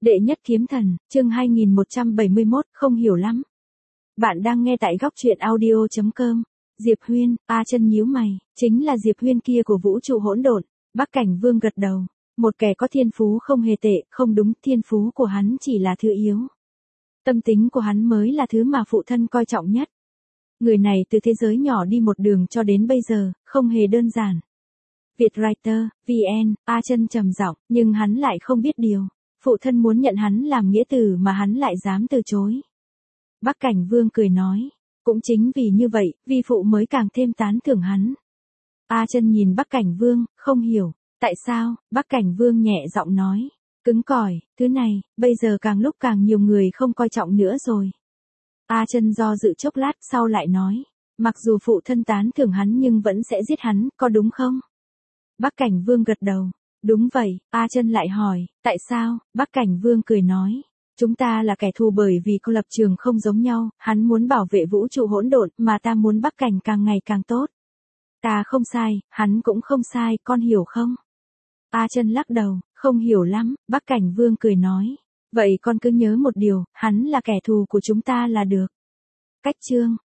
Đệ nhất kiếm thần, chương 2171, không hiểu lắm. Bạn đang nghe tại góc truyện audio.com. Diệp Huyên, A Chân nhíu mày, chính là Diệp Huyên kia của vũ trụ hỗn độn. Bắc Cảnh Vương gật đầu, một kẻ có thiên phú không hề tệ, không đúng, thiên phú của hắn chỉ là thứ yếu. Tâm tính của hắn mới là thứ mà phụ thân coi trọng nhất. Người này từ thế giới nhỏ đi một đường cho đến bây giờ, không hề đơn giản. Vietwriter, VN, A Chân trầm giọng, nhưng hắn lại không biết điều. Phụ thân muốn nhận hắn làm nghĩa tử mà hắn lại dám từ chối. Bắc Cảnh Vương cười nói, cũng chính vì như vậy, vi phụ mới càng thêm tán thưởng hắn. A Chân nhìn Bắc Cảnh Vương, không hiểu, tại sao? Bắc Cảnh Vương nhẹ giọng nói, cứng cỏi, thứ này, bây giờ càng lúc càng nhiều người không coi trọng nữa rồi. A Chân do dự chốc lát sau lại nói, mặc dù phụ thân tán thưởng hắn nhưng vẫn sẽ giết hắn, có đúng không? Bắc Cảnh Vương gật đầu. Đúng vậy, A Chân lại hỏi, tại sao? Bắc Cảnh Vương cười nói, chúng ta là kẻ thù bởi vì có lập trường không giống nhau, hắn muốn bảo vệ vũ trụ hỗn độn, mà ta muốn Bắc Cảnh càng ngày càng tốt. Ta không sai, hắn cũng không sai, con hiểu không? A Chân lắc đầu, không hiểu lắm. Bắc Cảnh Vương cười nói, vậy con cứ nhớ một điều, hắn là kẻ thù của chúng ta là được. Cách chương